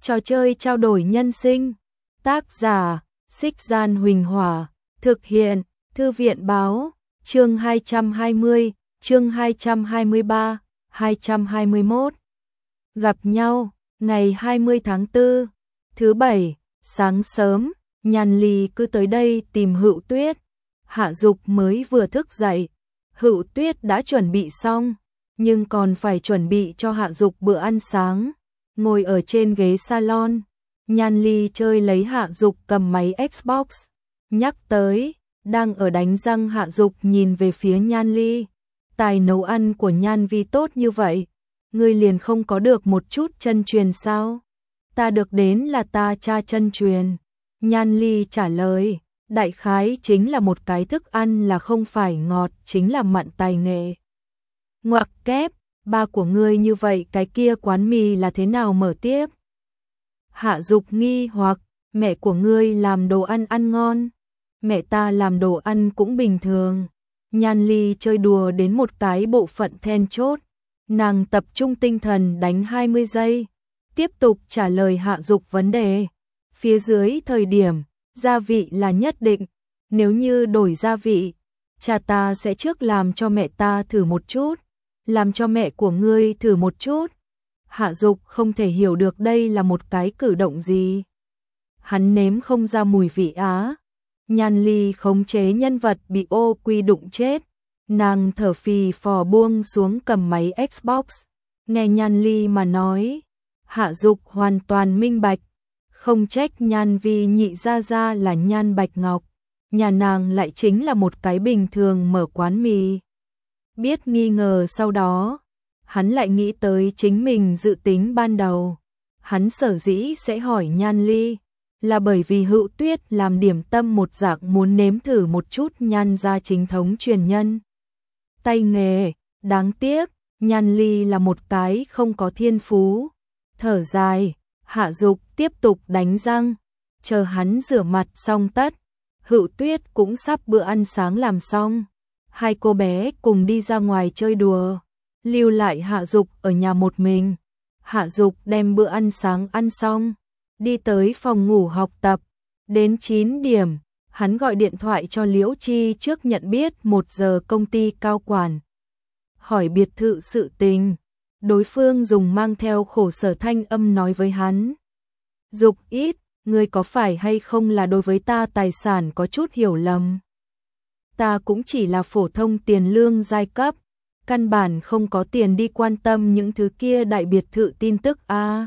Trò chơi trao đổi nhân sinh. Tác giả: Xích Gian Huỳnh Hỏa. Thực hiện: Thư viện báo. Chương 220, chương 223, 221. Gặp nhau, ngày 20 tháng 4, thứ Bảy, sáng sớm, Nhan Ly cứ tới đây tìm Hựu Tuyết. Hạ Dục mới vừa thức dậy, Hựu Tuyết đã chuẩn bị xong, nhưng còn phải chuẩn bị cho Hạ Dục bữa ăn sáng. Ngồi ở trên ghế salon, Nhan Ly chơi lấy Hạ Dục cầm máy Xbox. Nhắc tới, đang ở đánh răng Hạ Dục nhìn về phía Nhan Ly. Tài nấu ăn của Nhan Vi tốt như vậy, ngươi liền không có được một chút chân truyền sao? Ta được đến là ta cha chân truyền. Nhan Ly trả lời, đại khái chính là một cái thức ăn là không phải ngọt, chính là mặn tài nghệ. Ngoặc kép, ba của ngươi như vậy cái kia quán mì là thế nào mở tiếp? Hạ Dục nghi hoặc, mẹ của ngươi làm đồ ăn ăn ngon. Mẹ ta làm đồ ăn cũng bình thường. Nhan Ly chơi đùa đến một cái bộ phận then chốt. Nàng tập trung tinh thần đánh 20 giây. Tiếp tục trả lời Hạ Dục vấn đề. Phía dưới thời điểm, gia vị là nhất định. Nếu như đổi gia vị, cha ta sẽ trước làm cho mẹ ta thử một chút. Làm cho mẹ của ngươi thử một chút. Hạ Dục không thể hiểu được đây là một cái cử động gì. Hắn nếm không ra mùi vị á. Nhan Ly khống chế nhân vật bị ô quy đụng chết. Nàng thở phì phò buông xuống cầm máy Xbox. Nghe Nhan Ly mà nói, Hạ Dục hoàn toàn minh bạch. Không trách Nhan Vi nhị gia gia là Nhan Bạch Ngọc. Nhà nàng lại chính là một cái bình thường mở quán mì. Biết nghi ngờ sau đó, hắn lại nghĩ tới chính mình dự tính ban đầu. Hắn sở dĩ sẽ hỏi Nhan Ly, là bởi vì Hựu Tuyết làm điểm tâm một dạng muốn nếm thử một chút Nhan gia chính thống truyền nhân. Tay nghề, đáng tiếc, Nhan Ly là một cái không có thiên phú. Thở dài, Hạ Dục tiếp tục đánh răng, chờ hắn rửa mặt xong tất. Hựu Tuyết cũng sắp bữa ăn sáng làm xong. Hai cô bé cùng đi ra ngoài chơi đùa, lưu lại Hạ Dục ở nhà một mình. Hạ Dục đem bữa ăn sáng ăn xong, đi tới phòng ngủ học tập. Đến 9 điểm, hắn gọi điện thoại cho Liễu Chi trước nhận biết 1 giờ công ty cao quản. Hỏi biệt thự sự tình, đối phương dùng mang theo khổ sở thanh âm nói với hắn. Dục ít, ngươi có phải hay không là đối với ta tài sản có chút hiểu lầm? Ta cũng chỉ là phổ thông tiền lương giai cấp, căn bản không có tiền đi quan tâm những thứ kia đại biệt thự tin tức a.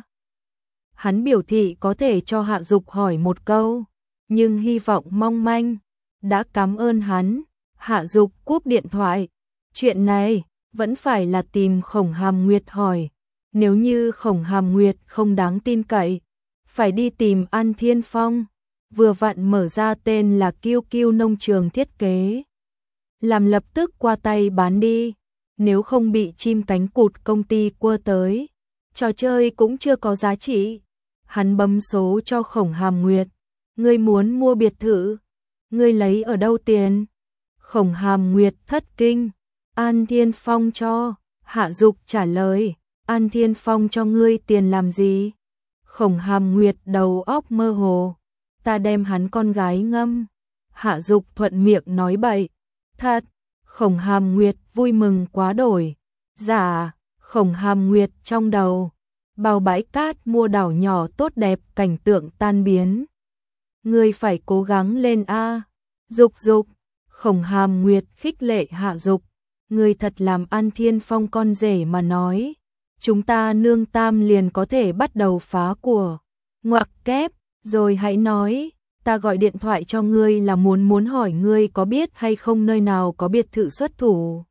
Hắn biểu thị có thể cho Hạ Dục hỏi một câu, nhưng hy vọng mong manh. Đã cảm ơn hắn, Hạ Dục cúp điện thoại. Chuyện này vẫn phải là tìm Khổng Hàm Nguyệt hỏi. Nếu như Khổng Hàm Nguyệt không đáng tin cậy, phải đi tìm An Thiên Phong. Vừa vặn mở ra tên là Kiêu Kiêu nông trường thiết kế. Làm lập tức qua tay bán đi. Nếu không bị chim cánh cụt công ty cua tới, trò chơi cũng chưa có giá trị. Hắn bấm số cho Khổng Hàm Nguyệt. Ngươi muốn mua biệt thự, ngươi lấy ở đâu tiền? Khổng Hàm Nguyệt thất kinh. An Thiên Phong cho. Hạ Dục trả lời. An Thiên Phong cho ngươi tiền làm gì? Khổng Hàm Nguyệt đầu óc mơ hồ. Ta đem hắn con gái ngâm. Hạ Dục thuận miệng nói bậy. Thật. Khổng Hàm Nguyệt vui mừng quá đổi. Dạ. Khổng Hàm Nguyệt trong đầu bao bãi cát mua đảo nhỏ tốt đẹp cảnh tượng tan biến. Ngươi phải cố gắng lên a. Dục Dục. Khổng Hàm Nguyệt khích lệ Hạ Dục. Ngươi thật làm An Thiên Phong con rể mà nói. Chúng ta nương tam liền có thể bắt đầu phá của. Ngoặc kép, rồi hãy nói, ta gọi điện thoại cho ngươi là muốn hỏi ngươi có biết hay không nơi nào có biệt thự xuất thủ.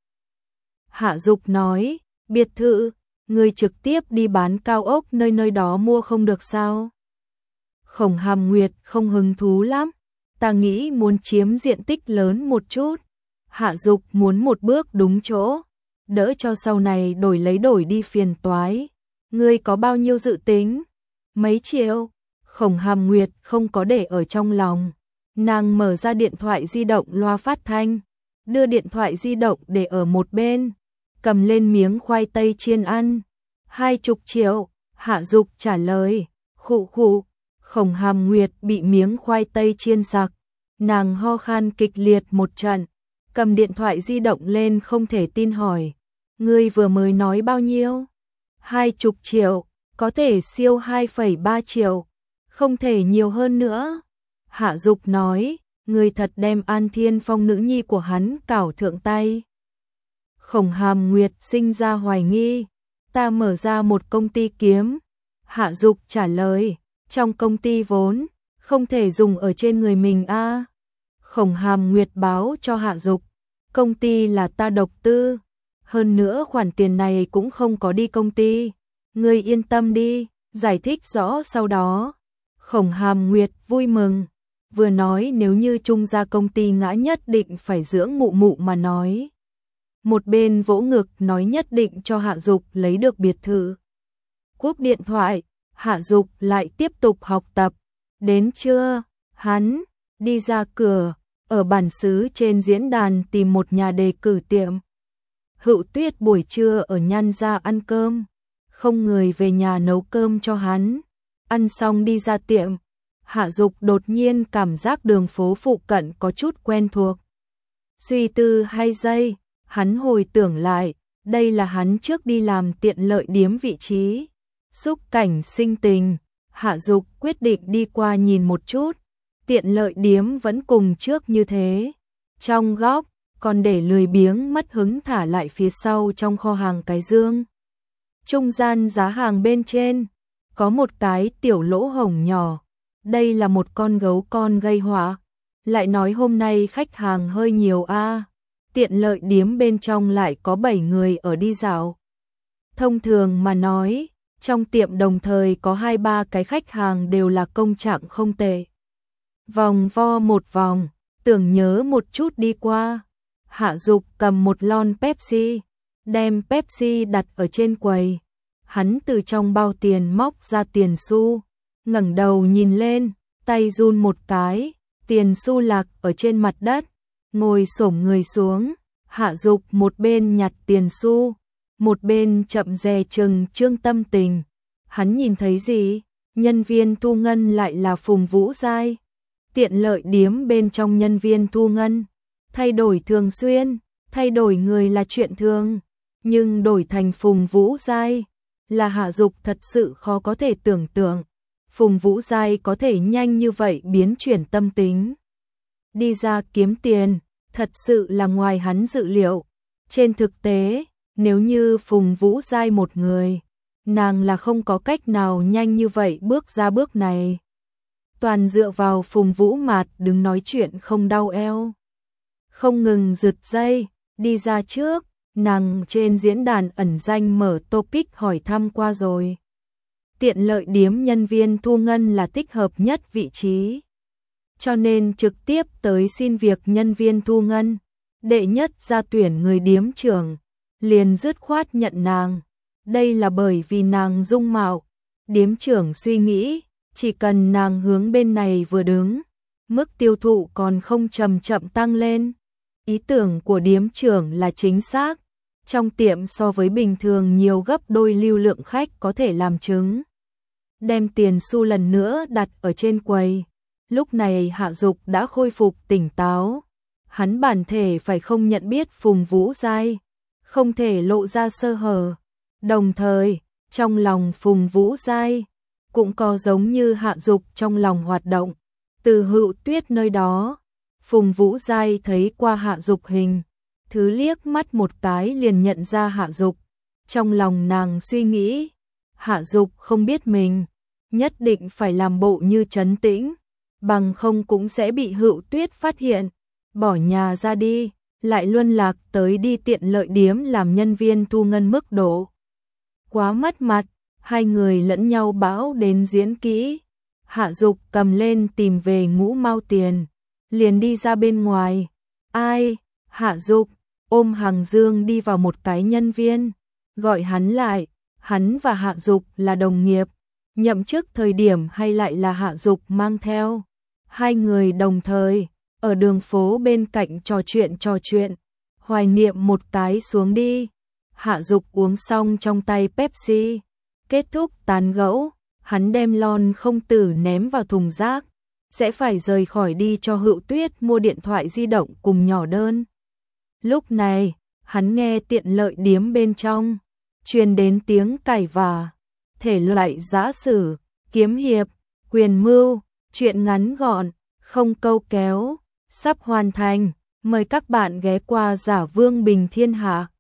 Hạ Dục nói, biệt thự, ngươi trực tiếp đi bán cao ốc nơi đó mua không được sao? Khổng Hàm Nguyệt không hứng thú lắm, ta nghĩ muốn chiếm diện tích lớn một chút. Hạ Dục muốn một bước đúng chỗ, đỡ cho sau này đổi đi phiền toái. Ngươi có bao nhiêu dự tính? Mấy triệu? Khổng Hàm Nguyệt không có để ở trong lòng. Nàng mở ra điện thoại di động loa phát thanh, đưa điện thoại di động để ở một bên, cầm lên miếng khoai tây chiên ăn. 20 triệu, Hạ Dục trả lời. Khụ khụ, Khổng Hàm Nguyệt bị miếng khoai tây chiên sặc, nàng ho khan kịch liệt một trận, cầm điện thoại di động lên không thể tin hỏi, ngươi vừa mới nói bao nhiêu? 20 triệu, có thể siêu 2,3 triệu, không thể nhiều hơn nữa. Hạ Dục nói, ngươi thật đem An Thiên Phong nữ nhi của hắn cảo thượng tay. Khổng Hàm Nguyệt sinh ra hoài nghi, ta mở ra một công ty kiếm. Hạ Dục trả lời, trong công ty vốn, không thể dùng ở trên người mình a. Khổng Hàm Nguyệt báo cho Hạ Dục, công ty là ta độc tư, hơn nữa khoản tiền này cũng không có đi công ty, ngươi yên tâm đi, giải thích rõ sau đó. Khổng Hàm Nguyệt vui mừng, vừa nói nếu như Trung gia công ty ngã nhất định phải dưỡng mụ mụ mà nói. Một bên vỗ ngực nói nhất định cho Hạ Dục lấy được biệt thự. Cúp điện thoại, Hạ Dục lại tiếp tục học tập. Đến trưa, hắn đi ra cửa, ở bản xứ trên diễn đàn tìm một nhà đề cử tiệm. Hữu Tuyết buổi trưa ở Nhan gia ăn cơm, không người về nhà nấu cơm cho hắn. Ăn xong đi ra tiệm, Hạ Dục đột nhiên cảm giác đường phố phụ cận có chút quen thuộc. Suy tư 2 giây, hắn hồi tưởng lại, đây là hắn trước đi làm tiện lợi điếm vị trí. Xúc cảnh sinh tình, Hạ Dục quyết định đi qua nhìn một chút. Tiện lợi điếm vẫn cùng trước như thế. Trong góc, còn để lười biếng mất hứng thả lại phía sau trong kho hàng cái dương. Trung gian giá hàng bên trên, có một cái tiểu lỗ hổng nhỏ. Đây là một con gấu con gây họa. Lại nói hôm nay khách hàng hơi nhiều a. Tiện lợi điếm bên trong lại có 7 người ở đi dạo. Thông thường mà nói, trong tiệm đồng thời có 2-3 cái khách hàng đều là công trạng không tệ. Vòng vo một vòng, tưởng nhớ một chút đi qua. Hạ Dục cầm một lon Pepsi, đem Pepsi đặt ở trên quầy. Hắn từ trong bao tiền móc ra tiền xu, ngẩng đầu nhìn lên, tay run một cái, tiền xu lạc ở trên mặt đất, ngồi xổm người xuống. Hạ Dục một bên nhặt tiền xu, một bên chậm dè chừng trương tâm tình. Hắn nhìn thấy gì? Nhân viên thu ngân lại là Phùng Vũ Giai. Tiện lợi điếm bên trong nhân viên thu ngân thay đổi thường xuyên, thay đổi người là chuyện thường, nhưng đổi thành Phùng Vũ Giai là Hạ Dục thật sự khó có thể tưởng tượng. Phùng Vũ Giai có thể nhanh như vậy biến chuyển tâm tính, đi ra kiếm tiền, thật sự là ngoài hắn dự liệu. Trên thực tế, nếu như Phùng Vũ Giai một người, nàng là không có cách nào nhanh như vậy bước ra bước này. Toàn dựa vào Phùng Vũ Mạt đứng nói chuyện không đau eo, không ngừng giật dây, đi ra trước. Nàng trên diễn đàn ẩn danh mở topic hỏi thăm qua rồi. Tiện lợi điếm nhân viên thu ngân là thích hợp nhất vị trí, cho nên trực tiếp tới xin việc nhân viên thu ngân. Đệ nhất ra tuyển người điếm trưởng, liền dứt khoát nhận nàng. Đây là bởi vì nàng dung mạo. Điếm trưởng suy nghĩ, chỉ cần nàng hướng bên này vừa đứng, mức tiêu thụ còn không chậm chậm tăng lên. Ý tưởng của điếm trưởng là chính xác. Trong tiệm so với bình thường nhiều gấp đôi lưu lượng khách có thể làm chứng. Đem tiền xu lần nữa đặt ở trên quầy. Lúc này Hạ Dục đã khôi phục tỉnh táo. Hắn bản thể phải không nhận biết Phùng Vũ Giai, không thể lộ ra sơ hở. Đồng thời, trong lòng Phùng Vũ Giai cũng có giống như Hạ Dục trong lòng hoạt động. Từ Hữu Tuyết nơi đó, Phùng Vũ Giai thấy qua Hạ Dục hình, thứ liếc mắt một cái liền nhận ra Hạ Dục. Trong lòng nàng suy nghĩ, Hạ Dục không biết mình, nhất định phải làm bộ như trấn tĩnh, bằng không cũng sẽ bị Hữu Tuyết phát hiện, bỏ nhà ra đi, lại luân lạc tới đi tiện lợi điếm làm nhân viên thu ngân mức độ quá mất mặt. Hai người lẫn nhau bão đến diễn kỹ. Hạ Dục cầm lên tìm về ngũ mao tiền, liền đi ra bên ngoài. Ai? Hạ Dục ôm Hằng Dương đi vào một cái nhân viên, gọi hắn lại. Hắn và Hạ Dục là đồng nghiệp, nhậm chức thời điểm hay lại là Hạ Dục mang theo. Hai người đồng thời ở đường phố bên cạnh trò chuyện, hoài niệm một cái xuống đi. Hạ Dục uống xong trong tay Pepsi, kết thúc tán gẫu, hắn đem lon không tử ném vào thùng rác, sẽ phải rời khỏi đi cho Hữu Tuyết mua điện thoại di động cùng nhỏ đơn. Lúc này, hắn nghe tiện lợi điếm bên trong truyền đến tiếng cãi vã, thể loại giã sử, kiếm hiệp, quyền mưu, truyện ngắn gọn, không câu kéo, sắp hoàn thành. Mời các bạn ghé qua Giả Vương Bình Thiên Hạ.